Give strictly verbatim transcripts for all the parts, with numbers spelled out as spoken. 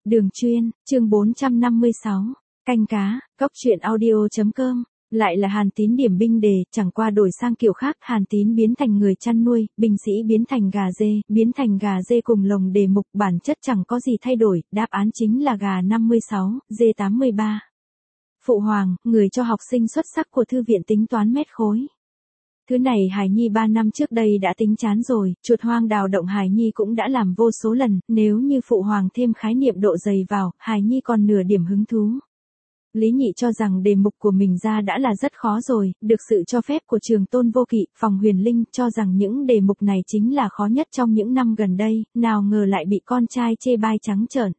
Đường chuyên, chương bốn trăm năm mươi sáu, canh cá, cóc truyện audio.com, lại là Hàn Tín điểm binh đề, chẳng qua đổi sang kiểu khác, Hàn Tín biến thành người chăn nuôi, binh sĩ biến thành gà dê, biến thành gà dê cùng lồng đề mục, bản chất chẳng có gì thay đổi, đáp án chính là gà năm mươi sáu, dê tám mươi ba. Phụ hoàng, người cho học sinh xuất sắc của thư viện tính toán mét khối. Thứ này Hải Nhi ba năm trước đây đã tính chán rồi, chuột hoang đào động Hải Nhi cũng đã làm vô số lần, nếu như phụ hoàng thêm khái niệm độ dày vào, Hải Nhi còn nửa điểm hứng thú. Lý Nhị cho rằng đề mục của mình ra đã là rất khó rồi, được sự cho phép của Trường Tôn Vô Kỵ, Phòng Huyền Linh cho rằng những đề mục này chính là khó nhất trong những năm gần đây, nào ngờ lại bị con trai chê bai trắng trợn.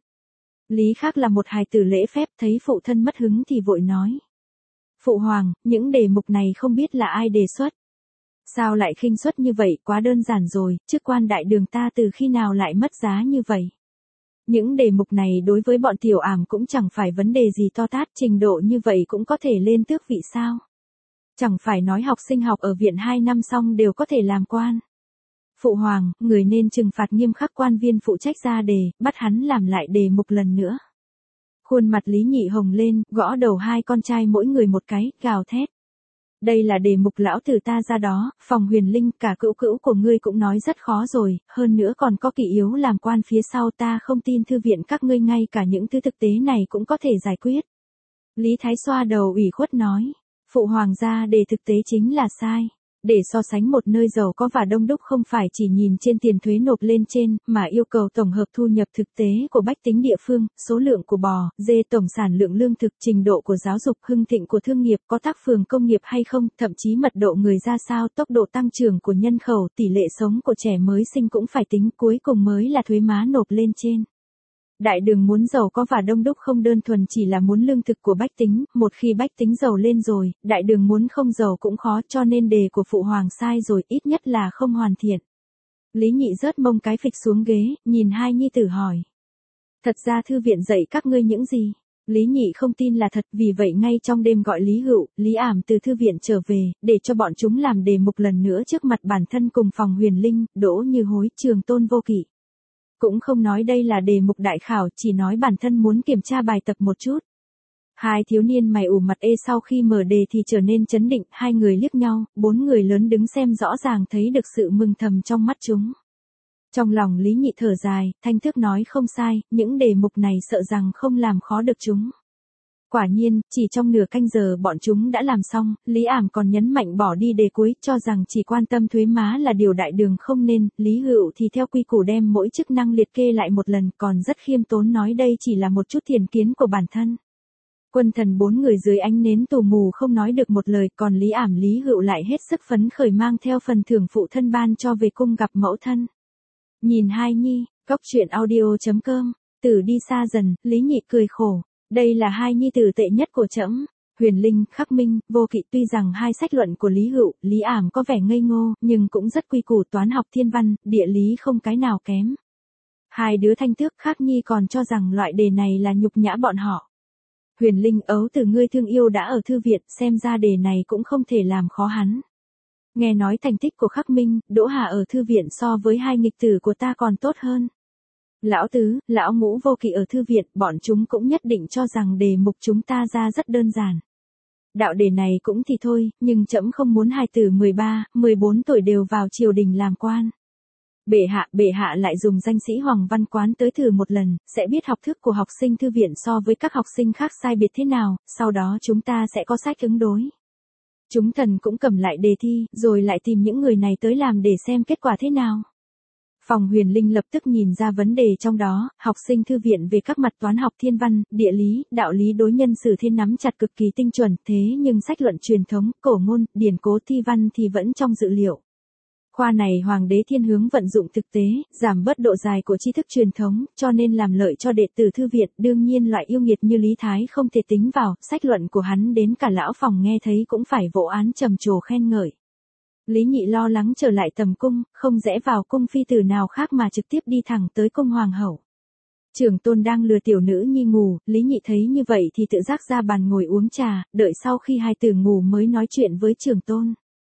Lý Khác là một hài tử lễ phép, thấy phụ thân mất hứng thì vội nói. Phụ hoàng, những đề mục này không biết là ai đề xuất. Sao lại khinh suất như vậy, quá đơn giản rồi, chức quan đại đường ta từ khi nào lại mất giá như vậy. Những đề mục này đối với bọn tiểu ảm cũng chẳng phải vấn đề gì to tát, trình độ như vậy cũng có thể lên tước vị sao. Chẳng phải nói học sinh học ở viện hai năm xong đều có thể làm quan. Phụ hoàng, người nên trừng phạt nghiêm khắc quan viên phụ trách ra đề, bắt hắn làm lại đề mục lần nữa. Khuôn mặt Lý Nhị hồng lên, gõ đầu hai con trai mỗi người một cái, gào thét. Đây là đề mục lão tử ta ra đó, Phòng Huyền Linh, cả cữu cữu của ngươi cũng nói rất khó rồi, hơn nữa còn có Kỵ Yếu làm quan phía sau, ta không tin thư viện các ngươi ngay cả những thứ thực tế này cũng có thể giải quyết. Lý Thái xoa đầu ủy khuất nói, phụ hoàng gia đề thực tế chính là sai. Để so sánh một nơi giàu có và đông đúc không phải chỉ nhìn trên tiền thuế nộp lên trên, mà yêu cầu tổng hợp thu nhập thực tế của bách tính địa phương, số lượng của bò, dê, tổng sản lượng lương thực, trình độ của giáo dục, hưng thịnh của thương nghiệp, có tác phường công nghiệp hay không, thậm chí mật độ người ra sao, tốc độ tăng trưởng của nhân khẩu, tỷ lệ sống của trẻ mới sinh cũng phải tính, cuối cùng mới là thuế má nộp lên trên. Đại đường muốn giàu có và đông đúc không đơn thuần chỉ là muốn lương thực của bách tính, một khi bách tính giàu lên rồi, đại đường muốn không giàu cũng khó, cho nên đề của phụ hoàng sai rồi, ít nhất là không hoàn thiện. Lý Nhị rớt mông cái phịch xuống ghế, nhìn hai nhi tử hỏi. Thật ra thư viện dạy các ngươi những gì? Lý Nhị không tin là thật, vì vậy ngay trong đêm gọi Lý Hựu, Lý Ảm từ thư viện trở về, để cho bọn chúng làm đề mục lần nữa trước mặt bản thân cùng Phòng Huyền Linh, Đỗ Như Hối, Trường Tôn Vô Kỵ. Cũng không nói đây là đề mục đại khảo, chỉ nói bản thân muốn kiểm tra bài tập một chút. Hai thiếu niên mày ủ mặt ê sau khi mở đề thì trở nên chấn định, hai người liếc nhau, bốn người lớn đứng xem rõ ràng thấy được sự mừng thầm trong mắt chúng. Trong lòng Lý Nhị thở dài, thanh thức nói không sai, những đề mục này sợ rằng không làm khó được chúng. Quả nhiên, chỉ trong nửa canh giờ bọn chúng đã làm xong, Lý Ảm còn nhấn mạnh bỏ đi đề cuối, cho rằng chỉ quan tâm thuế má là điều đại đường không nên, Lý Hựu thì theo quy củ đem mỗi chức năng liệt kê lại một lần, còn rất khiêm tốn nói đây chỉ là một chút thiền kiến của bản thân. Quân thần bốn người dưới ánh nến tù mù không nói được một lời, còn Lý Ảm Lý Hựu lại hết sức phấn khởi mang theo phần thưởng phụ thân ban cho về cung gặp mẫu thân. Nhìn hai nhi, cóc truyện audio.com, Tử đi xa dần, Lý Nhị cười khổ. Đây là hai nhi tử tệ nhất của trẫm. Huyền Linh, Khắc Minh, Vô Kỵ, tuy rằng hai sách luận của Lý Hựu, Lý Ảm có vẻ ngây ngô, nhưng cũng rất quy củ, toán học thiên văn, địa lý không cái nào kém. Hai đứa thanh tước khác nhi còn cho rằng loại đề này là nhục nhã bọn họ. Huyền Linh, ấu từ ngươi thương yêu đã ở thư viện, xem ra đề này cũng không thể làm khó hắn. Nghe nói thành tích của Khắc Minh, Đỗ Hà ở thư viện so với hai nghịch tử của ta còn tốt hơn. Lão tứ, lão ngũ Vô Kỵ ở thư viện, bọn chúng cũng nhất định cho rằng đề mục chúng ta ra rất đơn giản. Đạo đề này cũng thì thôi, nhưng trẫm không muốn hài tử mười ba, mười bốn tuổi đều vào triều đình làm quan. Bệ hạ, bệ hạ lại dùng danh sĩ Hoàng Văn Quán tới thử một lần, sẽ biết học thức của học sinh thư viện so với các học sinh khác sai biệt thế nào, sau đó chúng ta sẽ có sách ứng đối. Chúng thần cũng cầm lại đề thi, rồi lại tìm những người này tới làm để xem kết quả thế nào. Phòng Huyền Linh lập tức nhìn ra vấn đề trong đó, học sinh thư viện về các mặt toán học thiên văn, địa lý, đạo lý đối nhân xử thế nắm chặt cực kỳ tinh chuẩn, thế nhưng sách luận truyền thống, cổ ngôn, điển cố thi văn thì vẫn trong dự liệu. Khoa này Hoàng đế thiên hướng vận dụng thực tế, giảm bớt độ dài của tri thức truyền thống, cho nên làm lợi cho đệ tử thư viện, đương nhiên loại yêu nghiệt như Lý Thái không thể tính vào, sách luận của hắn đến cả lão Phòng nghe thấy cũng phải vỗ án trầm trồ khen ngợi. Lý Nhị lo lắng trở lại tầm cung, không rẽ vào cung phi tử nào khác mà trực tiếp đi thẳng tới cung hoàng hậu. Trường Tôn đang lừa tiểu nữ nhi ngủ, Lý Nhị thấy như vậy thì tự giác ra bàn ngồi uống trà, đợi sau khi hai tử ngủ mới nói chuyện với Trường Tôn.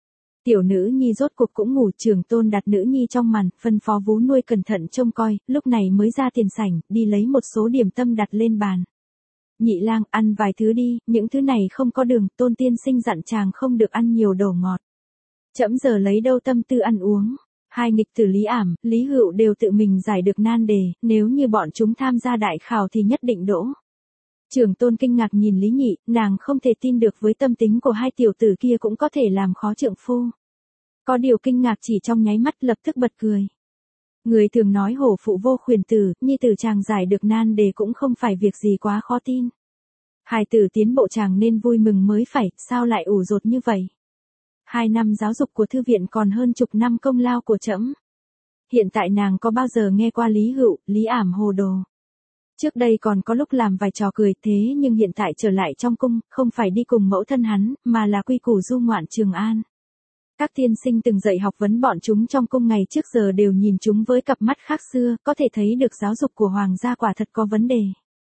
Tiểu nữ nhi rốt cuộc cũng ngủ, Trưởng tôn đặt nữ nhi trong màn, phân phó vú nuôi cẩn thận trông coi, lúc này mới ra tiền sảnh, đi lấy một số điểm tâm đặt lên bàn. Nhị lang, ăn vài thứ đi, những thứ này không có đường, Tôn tiên sinh dặn chàng không được ăn nhiều đồ ngọt. Trẫm giờ lấy đâu tâm tư ăn uống. Hai nghịch tử Lý Ảm, Lý Hựu đều tự mình giải được nan đề, nếu như bọn chúng tham gia đại khảo thì nhất định đỗ. Trưởng tôn kinh ngạc nhìn Lý Nhị, nàng không thể tin được với tâm tính của hai tiểu tử kia cũng có thể làm khó trượng phu. Có điều kinh ngạc chỉ trong nháy mắt, lập tức bật cười. Người thường nói hổ phụ vô khuyển tử, nhi tử chàng giải được nan đề cũng không phải việc gì quá khó tin. Hài tử tiến bộ chàng nên vui mừng mới phải, sao lại ủ rột như vậy? Hai năm giáo dục của thư viện còn hơn chục năm công lao của trẫm. Hiện tại nàng có bao giờ nghe qua Lý Hựu, Lý Ảm hồ đồ? Trước đây còn có lúc làm vài trò cười, thế nhưng hiện tại trở lại trong cung, không phải đi cùng mẫu thân hắn, mà là quy củ du ngoạn Trường An. Các tiên sinh từng dạy học vấn bọn chúng trong cung ngày trước giờ đều nhìn chúng với cặp mắt khác xưa, có thể thấy được giáo dục của hoàng gia quả thật có vấn đề.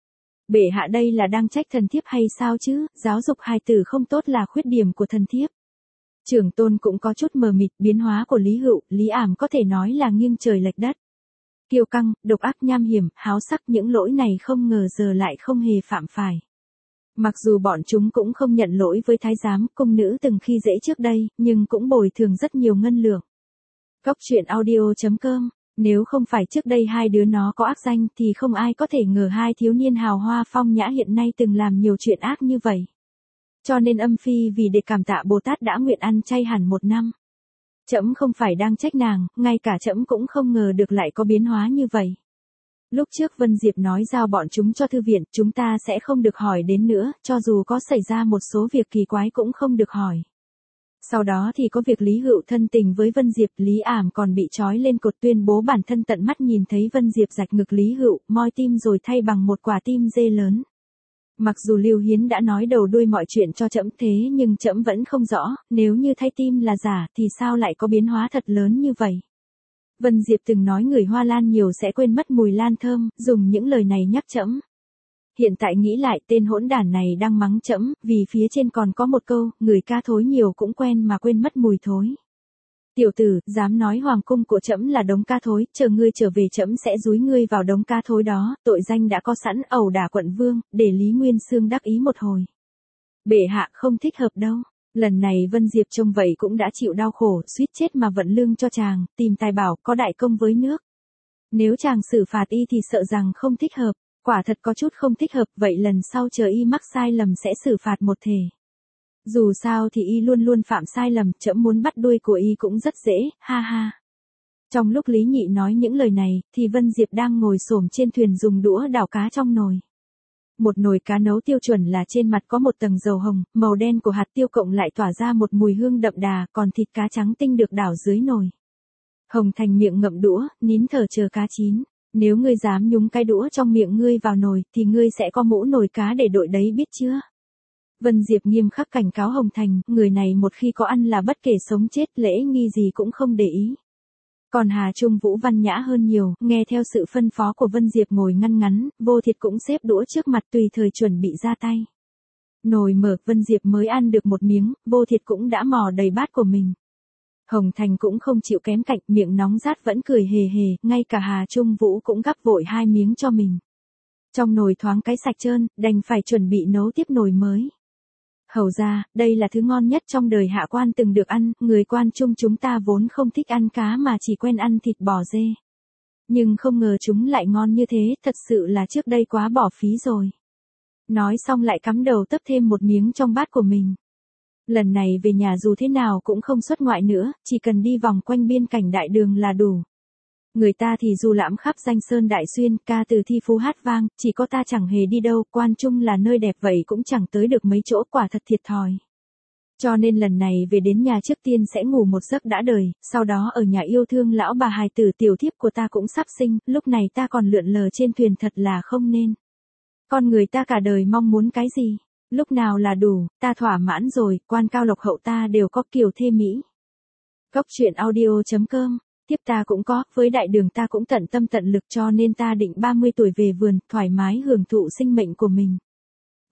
Bệ hạ đây là đang trách thần thiếp hay sao chứ, giáo dục hài tử không tốt là khuyết điểm của thần thiếp. Trưởng tôn cũng có chút mờ mịt, biến hóa của Lý Hựu, Lý Ảm có thể nói là nghiêng trời lệch đất. Kiêu căng, độc ác nham hiểm, háo sắc, những lỗi này không ngờ giờ lại không hề phạm phải. Mặc dù bọn chúng cũng không nhận lỗi với thái giám, cung nữ từng khi dễ trước đây, nhưng cũng bồi thường rất nhiều ngân lượng. Cóc truyện audio chấm com, nếu không phải trước đây hai đứa nó có ác danh thì không ai có thể ngờ hai thiếu niên hào hoa phong nhã hiện nay từng làm nhiều chuyện ác như vậy. Cho nên âm phi vì để cảm tạ Bồ Tát đã nguyện ăn chay hẳn một năm. Trẫm không phải đang trách nàng, ngay cả trẫm cũng không ngờ được lại có biến hóa như vậy. Lúc trước Vân Diệp nói giao bọn chúng cho thư viện, chúng ta sẽ không được hỏi đến nữa, cho dù có xảy ra một số việc kỳ quái cũng không được hỏi. Sau đó thì có việc Lý Hựu thân tình với Vân Diệp, Lý Ảm còn bị trói lên cột tuyên bố bản thân tận mắt nhìn thấy Vân Diệp rạch ngực Lý Hựu, moi tim rồi thay bằng một quả tim dê lớn. Mặc dù Lưu Hiến đã nói đầu đuôi mọi chuyện cho trẫm thế nhưng trẫm vẫn không rõ, nếu như thay tim là giả thì sao lại có biến hóa thật lớn như vậy. Vân Diệp từng nói người hoa lan nhiều sẽ quên mất mùi lan thơm, dùng những lời này nhắc trẫm. Hiện tại nghĩ lại tên hỗn đản này đang mắng trẫm, vì phía trên còn có một câu, người ca thối nhiều cũng quen mà quên mất mùi thối. Tiểu tử, dám nói hoàng cung của trẫm là đống ca thối, chờ ngươi trở về trẫm sẽ dúi ngươi vào đống ca thối đó, tội danh đã có sẵn, ẩu đả quận vương, để Lý Nguyên Xương đắc ý một hồi. Bệ hạ không thích hợp đâu. Lần này Vân Diệp trông vậy cũng đã chịu đau khổ, suýt chết mà vận lương cho chàng, tìm tài bảo, có đại công với nước. Nếu chàng xử phạt y thì sợ rằng không thích hợp, quả thật có chút không thích hợp, vậy lần sau chờ y mắc sai lầm sẽ xử phạt một thể. Dù sao thì y luôn luôn phạm sai lầm, trẫm muốn bắt đuôi của y cũng rất dễ, ha ha. Trong lúc Lý Nhị nói những lời này, thì Vân Diệp đang ngồi xổm trên thuyền dùng đũa đảo cá trong nồi. Một nồi cá nấu tiêu chuẩn là trên mặt có một tầng dầu hồng, màu đen của hạt tiêu cộng lại tỏa ra một mùi hương đậm đà, còn thịt cá trắng tinh được đảo dưới nồi. Hồng Thành miệng ngậm đũa, nín thở chờ cá chín. Nếu ngươi dám nhúng cái đũa trong miệng ngươi vào nồi, thì ngươi sẽ có mũ nồi cá để đội đấy biết chưa? Vân Diệp nghiêm khắc cảnh cáo Hồng Thành, người này một khi có ăn là bất kể sống chết, lễ nghi gì cũng không để ý. Còn Hà Trung Vũ văn nhã hơn nhiều, nghe theo sự phân phó của Vân Diệp ngồi ngăn ngắn, Vô Thiệt cũng xếp đũa trước mặt tùy thời chuẩn bị ra tay. Nồi mở, Vân Diệp mới ăn được một miếng, Vô Thiệt cũng đã mò đầy bát của mình. Hồng Thành cũng không chịu kém cạnh, miệng nóng rát vẫn cười hề hề, ngay cả Hà Trung Vũ cũng gắp vội hai miếng cho mình. Trong nồi thoáng cái sạch trơn, đành phải chuẩn bị nấu tiếp nồi mới. Hầu ra, đây là thứ ngon nhất trong đời hạ quan từng được ăn, người quan trung chúng ta vốn không thích ăn cá mà chỉ quen ăn thịt bò dê. Nhưng không ngờ chúng lại ngon như thế, thật sự là trước đây quá bỏ phí rồi. Nói xong lại cắm đầu tấp thêm một miếng trong bát của mình. Lần này về nhà dù thế nào cũng không xuất ngoại nữa, chỉ cần đi vòng quanh biên cảnh đại đường là đủ. Người ta thì du lãm khắp danh sơn đại xuyên, ca từ thi phú hát vang, chỉ có ta chẳng hề đi đâu, quan trung là nơi đẹp vậy cũng chẳng tới được mấy chỗ, quả thật thiệt thòi. Cho nên lần này về đến nhà trước tiên sẽ ngủ một giấc đã đời, sau đó ở nhà yêu thương lão bà hài tử tiểu thiếp của ta cũng sắp sinh, lúc này ta còn lượn lờ trên thuyền thật là không nên. Con người ta cả đời mong muốn cái gì? Lúc nào là đủ, ta thỏa mãn rồi, quan cao lộc hậu ta đều có kiều thê mỹ. Cóc truyện audio chấm com, tiếp ta cũng có, với đại đường ta cũng tận tâm tận lực cho nên ta định ba mươi tuổi về vườn, thoải mái hưởng thụ sinh mệnh của mình.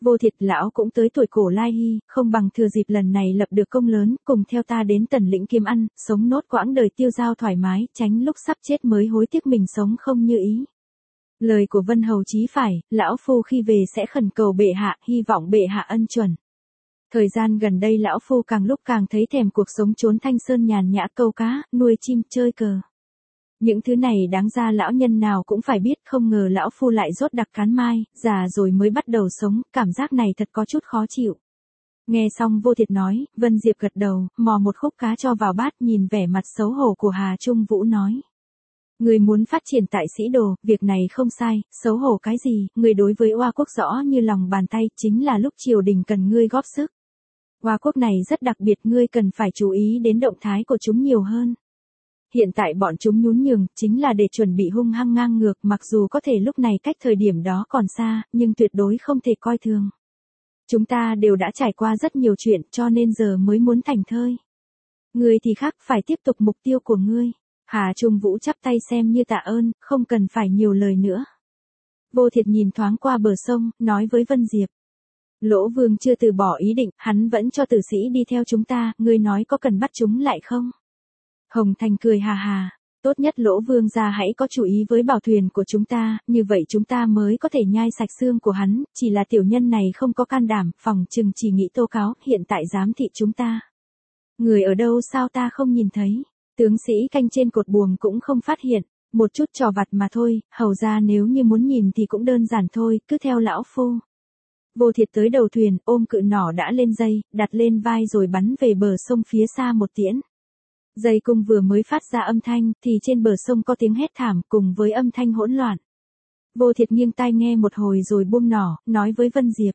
Vô Thiệt, lão cũng tới tuổi cổ lai hy, không bằng thừa dịp lần này lập được công lớn, cùng theo ta đến Tần Lĩnh kiếm ăn, sống nốt quãng đời tiêu dao thoải mái, tránh lúc sắp chết mới hối tiếc mình sống không như ý. Lời của Vân Hầu chí phải, lão phu khi về sẽ khẩn cầu bệ hạ, hy vọng bệ hạ ân chuẩn. Thời gian gần đây lão phu càng lúc càng thấy thèm cuộc sống chốn thanh sơn nhàn nhã, câu cá, nuôi chim, chơi cờ. Những thứ này đáng ra lão nhân nào cũng phải biết, không ngờ lão phu lại rốt đặc cán mai, già rồi mới bắt đầu sống, cảm giác này thật có chút khó chịu. Nghe xong Vô Thiệt nói, Vân Diệp gật đầu, mò một khúc cá cho vào bát, nhìn vẻ mặt xấu hổ của Hà Trung Vũ nói. Người muốn phát triển tại sĩ đồ, việc này không sai, xấu hổ cái gì, người đối với Oa quốc rõ như lòng bàn tay, chính là lúc triều đình cần ngươi góp sức. Oa quốc này rất đặc biệt, ngươi cần phải chú ý đến động thái của chúng nhiều hơn. Hiện tại bọn chúng nhún nhường, chính là để chuẩn bị hung hăng ngang ngược, mặc dù có thể lúc này cách thời điểm đó còn xa, nhưng tuyệt đối không thể coi thường. Chúng ta đều đã trải qua rất nhiều chuyện, cho nên giờ mới muốn thành thơi. Ngươi thì khác, phải tiếp tục mục tiêu của ngươi. Hà Trung Vũ chắp tay xem như tạ ơn, không cần phải nhiều lời nữa. Vô Thiệt nhìn thoáng qua bờ sông, nói với Vân Diệp. Lỗ Vương chưa từ bỏ ý định, hắn vẫn cho tử sĩ đi theo chúng ta, ngươi nói có cần bắt chúng lại không? Hồng Thành cười hà hà, tốt nhất Lỗ Vương gia hãy có chú ý với bảo thuyền của chúng ta, như vậy chúng ta mới có thể nhai sạch xương của hắn, chỉ là tiểu nhân này không có can đảm, phòng chừng chỉ nghĩ tố cáo, hiện tại giám thị chúng ta. Người ở đâu sao ta không nhìn thấy? Tướng sĩ canh trên cột buồm cũng không phát hiện, một chút trò vặt mà thôi, hầu ra nếu như muốn nhìn thì cũng đơn giản thôi, cứ theo lão phu. Vô Thiệt tới đầu thuyền, ôm cự nỏ đã lên dây, đặt lên vai rồi bắn về bờ sông phía xa một tiễn. Dây cung vừa mới phát ra âm thanh, thì trên bờ sông có tiếng hét thảm cùng với âm thanh hỗn loạn. Vô Thiệt nghiêng tai nghe một hồi rồi buông nỏ, nói với Vân Diệp.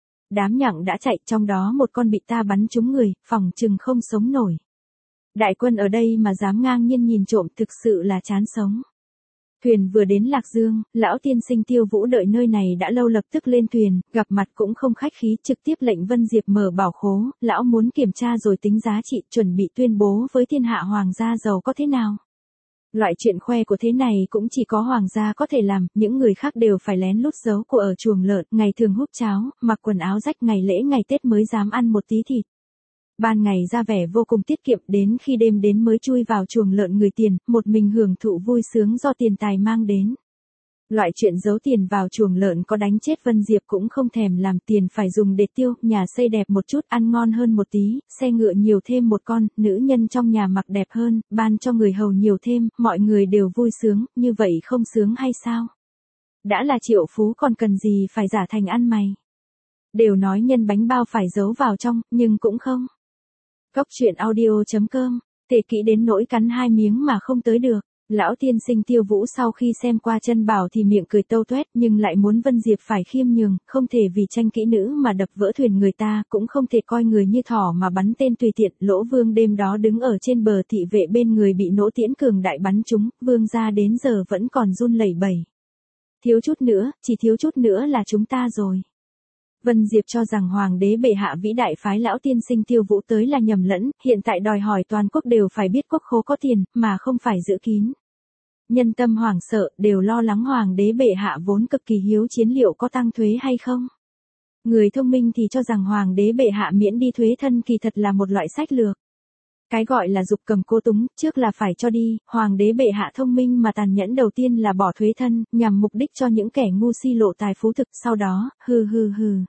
Đám nhặng đã chạy, trong đó một con bị ta bắn trúng người, phòng chừng không sống nổi. Đại quân ở đây mà dám ngang nhiên nhìn trộm, thực sự là chán sống. Thuyền vừa đến Lạc Dương, lão tiên sinh Tiêu Vũ đợi nơi này đã lâu, lập tức lên thuyền, gặp mặt cũng không khách khí, trực tiếp lệnh Vân Diệp mở bảo khố, lão muốn kiểm tra rồi tính giá trị, chuẩn bị tuyên bố với thiên hạ hoàng gia giàu có thế nào. Loại chuyện khoe của thế này cũng chỉ có hoàng gia có thể làm, những người khác đều phải lén lút giấu của ở chuồng lợn, ngày thường húp cháo, mặc quần áo rách, ngày lễ ngày Tết mới dám ăn một tí thịt. Ban ngày ra vẻ vô cùng tiết kiệm, đến khi đêm đến mới chui vào chuồng lợn người tiền, một mình hưởng thụ vui sướng do tiền tài mang đến. Loại chuyện giấu tiền vào chuồng lợn có đánh chết Vân Diệp cũng không thèm làm, tiền phải dùng để tiêu, nhà xây đẹp một chút, ăn ngon hơn một tí, xe ngựa nhiều thêm một con, nữ nhân trong nhà mặc đẹp hơn, ban cho người hầu nhiều thêm, mọi người đều vui sướng, như vậy không sướng hay sao? Đã là triệu phú còn cần gì phải giả thành ăn mày. Đều nói nhân bánh bao phải giấu vào trong, nhưng cũng không. Cốc truyện audio chấm com, tệ kỹ đến nỗi cắn hai miếng mà không tới được. Lão tiên sinh Tiêu Vũ sau khi xem qua chân bảo thì miệng cười tâu tuét, nhưng lại muốn Vân Diệp phải khiêm nhường, không thể vì tranh kỹ nữ mà đập vỡ thuyền người ta, cũng không thể coi người như thỏ mà bắn tên tùy tiện. Lỗ Vương đêm đó đứng ở trên bờ, thị vệ bên người bị nỗ tiễn cường đại bắn trúng, vương gia đến giờ vẫn còn run lẩy bẩy. Thiếu chút nữa, chỉ thiếu chút nữa là chúng ta rồi. Vân Diệp cho rằng hoàng đế bệ hạ vĩ đại phái lão tiên sinh Tiêu Vũ tới là nhầm lẫn, hiện tại đòi hỏi toàn quốc đều phải biết quốc khố có tiền, mà không phải giữ kín. Nhân tâm hoảng sợ, đều lo lắng hoàng đế bệ hạ vốn cực kỳ hiếu chiến liệu có tăng thuế hay không. Người thông minh thì cho rằng hoàng đế bệ hạ miễn đi thuế thân kỳ thật là một loại sách lược. Cái gọi là dục cầm cô túng, trước là phải cho đi, hoàng đế bệ hạ thông minh mà tàn nhẫn, đầu tiên là bỏ thuế thân, nhằm mục đích cho những kẻ ngu si lộ tài phú thực, sau đó, hừ hừ hừ.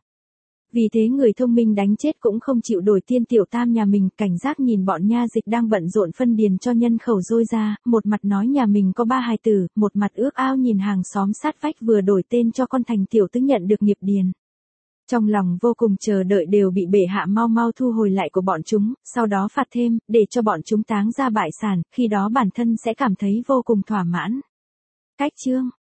Vì thế người thông minh đánh chết cũng không chịu đổi tiên tiểu tam nhà mình, cảnh giác nhìn bọn nha dịch đang bận rộn phân điền cho nhân khẩu dôi ra, một mặt nói nhà mình có ba hài tử, một mặt ước ao nhìn hàng xóm sát vách vừa đổi tên cho con thành tiểu tứ nhận được nghiệp điền. Trong lòng vô cùng chờ đợi đều bị bệ hạ mau mau thu hồi lại của bọn chúng, sau đó phạt thêm, để cho bọn chúng táng ra bại sản, khi đó bản thân sẽ cảm thấy vô cùng thỏa mãn. Cách chương